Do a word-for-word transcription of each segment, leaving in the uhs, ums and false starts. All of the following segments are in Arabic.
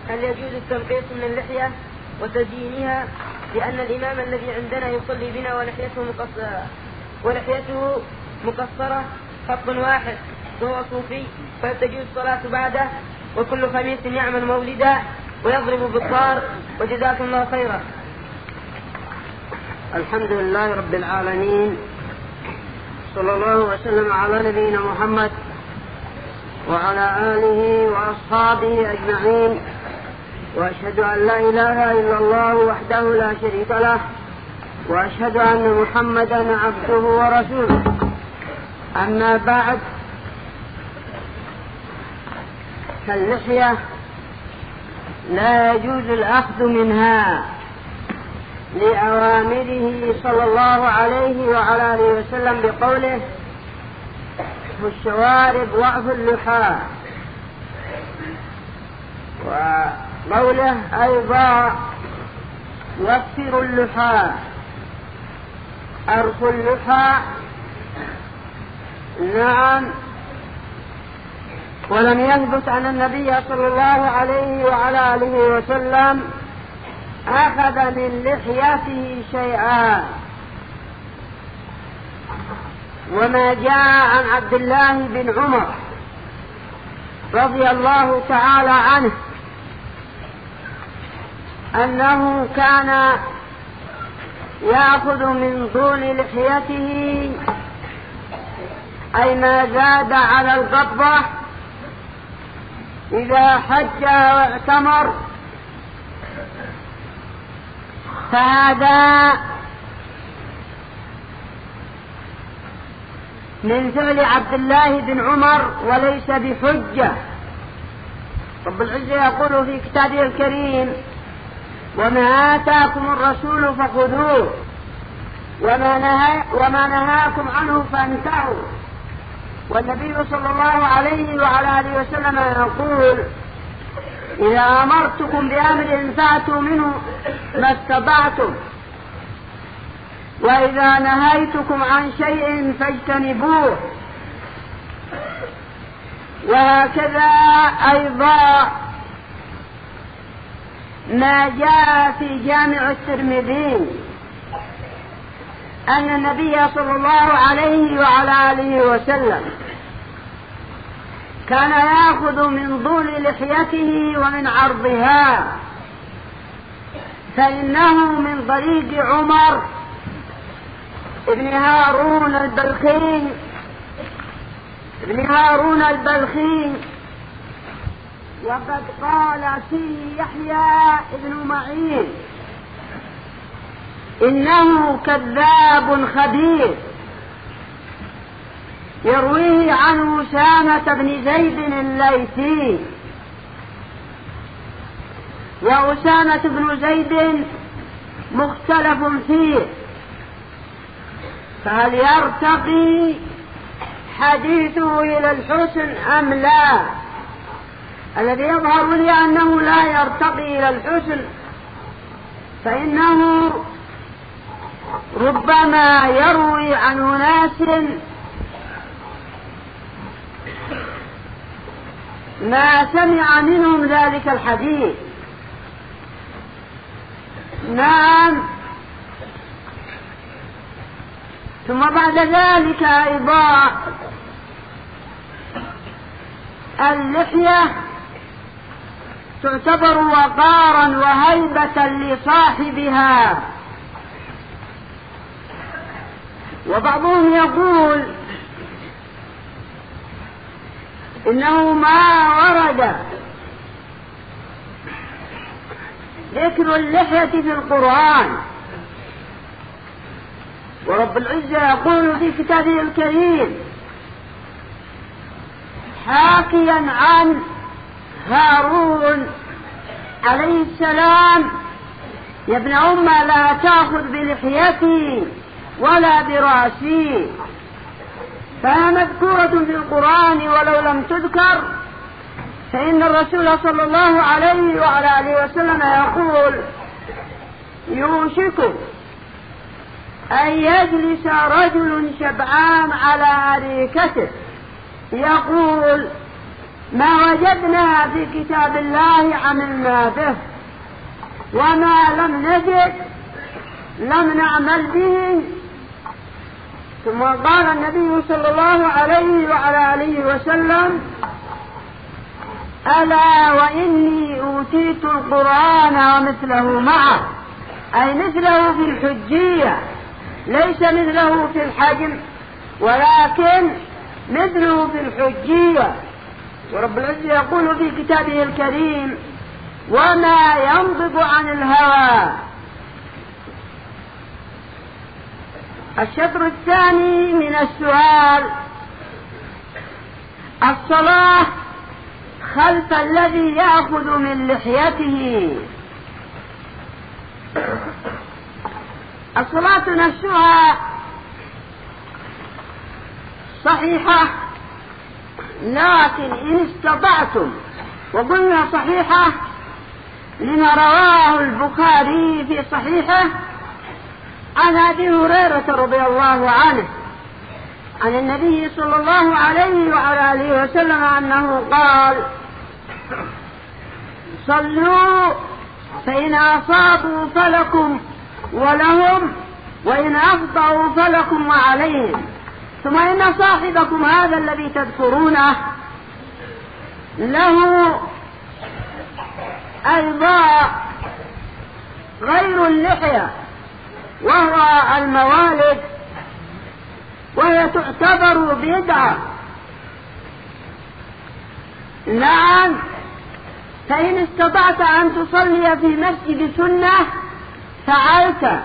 هل يجوز التنقيص من اللحية وتزيينها؟ لأن الإمام الذي عندنا يصلي بنا ولحيته مقصرة ولحيته مقصرة خط واحد وهو صوفي، فتجوز الصلاة بعده، وكل خميس يعمل مولدا ويضرب بالطار، وجزاكم الله خيرا. الحمد لله رب العالمين، صلى الله وسلم على نبينا محمد وعلى آله وأصحابه أجمعين، وأشهد أن لا إله إلا الله وحده لا شريك له، وأشهد أن محمدا عبده ورسوله. أما بعد، فاللحية لا يجوز الأخذ منها لأوامره صلى الله عليه وعلى آله وسلم بقوله: الشوارب واعفوا اللحى، وقوله أيضا: وفروا اللحى، أرخوا اللحى. نعم، ولم يثبت أن النبي صلى الله عليه وعلى آله وسلم أخذ من لحيته شيئا. وما جاء عن عبد الله بن عمر رضي الله تعالى عنه أنه كان يأخذ من طول لحيته، أي ما زاد على القبضة، إذا حج واعتمر، فهذا من فعل عبد الله بن عمر وليس بحجة. رب العزة يقول في كتابه الكريم: وما آتاكم الرسول فخذوه وما, نهى وما نهاكم عنه فانتهوا. والنبي صلى الله عليه وعلى آله وسلم يقول: إذا أمرتكم بأمر فأتوا منه ما استطعتم، وإذا نهيتكم عن شيء فاجتنبوه. وهكذا أيضا ما جاء في جامع الترمذي أن النبي صلى الله عليه وعلى آله وسلم كان يأخذ من طول لحيته ومن عرضها، فإنه من طريق عمر ابن هارون البلخي ابن هارون البلخي وقد قال فيه يحيى ابن معين: إنه كذاب خبيث، يرويه عن أسامة بن زيد الليثي. وأسامة بن زيد مختلف فيه، فهل يرتقي حديثه إلى الحسن أم لا؟ الذي يظهر لي أنه لا يرتقي إلى الحسن، فإنه ربما يروي عن أناس ما سمع منهم ذلك الحديث. نعم. ثم بعد ذلك أيضا اللحية تعتبر وقارا وهيبة لصاحبها. وبعضهم يقول إنه ما ورد ذكر اللحية في القرآن، ورب العزة يقول في كتابه الكريم حاكيا عن هارون عليه السلام: يا ابن أم لا تأخذ بلحيتي ولا برأسي. فهي مذكورة في القرآن، ولو لم تذكر فإن الرسول صلى الله عليه وعلى آله وسلم يقول: يوشك أن يجلس رجل شبعان على أريكته يقول: ما وجدنا في كتاب الله عملنا به، وما لم نجد لم نعمل به. ثم قال النبي صلى الله عليه وعلى آله وسلم: ألا وإني أوتيت القرآن ومثله معه، أي مثله في الحجية، ليس مثله في الحجم، ولكن مثله في الحجية. ورب العزة يقول في كتابه الكريم: وما ينطق عن الهوى. الشطر الثاني من السؤال: الصلاة خلف الذي يأخذ من لحيته. الصلاة نفسها صحيحة، لكن إن استطعتم، وقلنا صحيحة لما رواه البخاري في صحيحه عن أبي هريرة رضي الله عنه عن النبي صلى الله عليه وعلى آله وسلم أنه قال: صلوا فإن أصابوا فلكم ولهم، وإن أخطأوا فلكم وعليهم. ثم إن صاحبكم هذا الذي تذكرونه له أيضا غير اللحية، وهو الموالد، وهي تعتبر بدعة. نعم، فإن استطعت أن تصلي في مسجد سنة فعلت،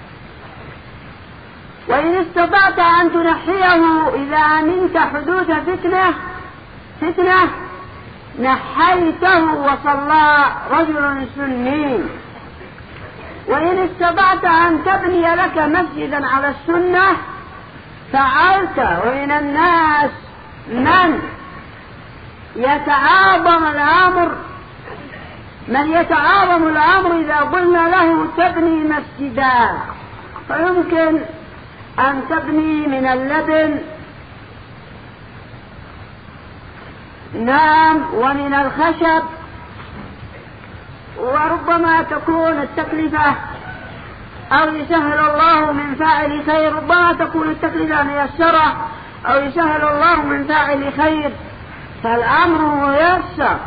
وإن استطعت أن تنحيه إذا أمنت حدوث فتنة فتنة نحيته وصلى رجل سني. وإن استطعت أن تبني لك مسجدا على السنة فعلت. ومن الناس من يتعاظم الأمر من يتعاظم الأمر إذا قلنا له تبني مسجدا، فيمكن أن تبني من اللبن، نعم، ومن الخشب، وربما تكون التكلفة أو يسهل الله من فاعل خير، ربما تكون التكلفة ميسرة أو يسهل الله من فاعل خير، فالأمر ميسر.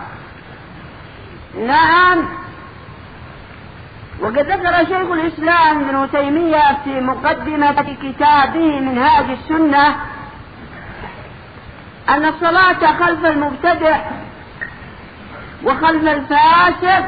نعم. وقد ذكر شيخ الإسلام ابن تيمية في مقدمة كتابه منهاج السنة أن الصلاة خلف المبتدع وخلف الفاسق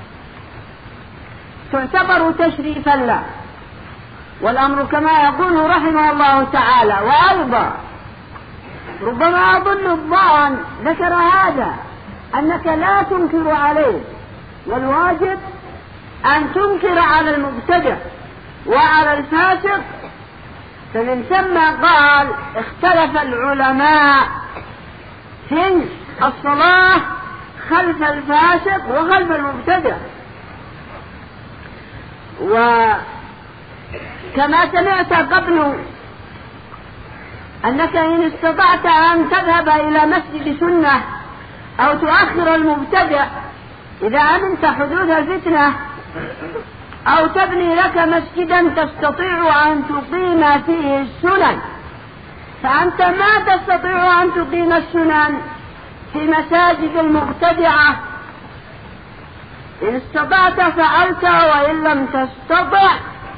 تعتبر تشريفا له، والأمر كما يقول رحمه الله تعالى. وأيضا ربما أظن الظان ذكر هذا أنك لا تنكر عليه، والواجب أن تنكر على المبتدع وعلى الفاسق. فمن ثم قال: اختلف العلماء في الصلاة خلف الفاسق وخلف المبتدع. وكما سمعت قبل أنك إن استطعت أن تذهب إلى مسجد سنة أو تؤخر المبتدع إذا أمنت حدوث الفتنة، أو تبني لك مسجدا تستطيع أن تقيم فيه السنن، فأنت ما تستطيع أن تقيم السنن في مساجد المبتدعة. إن استطعت فعلت، وإن لم تستطع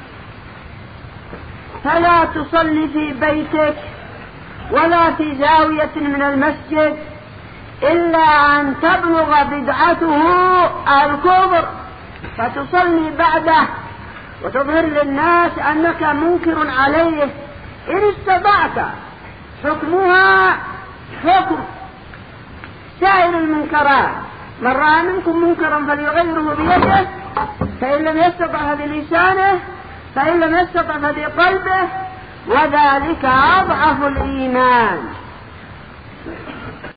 فلا تصلي في بيتك ولا في زاوية من المسجد إلا أن تبلغ بدعته الكبر فتصلي بعده وتظهر للناس أنك منكر عليه. إن استطعت، حكمها حكم سائر المنكرات: من رأى منكم منكرا فليغيره بيده، فإن لم يستطع بلسانه، فإن لم يستطع فبقلبه، وذلك أضعف الإيمان.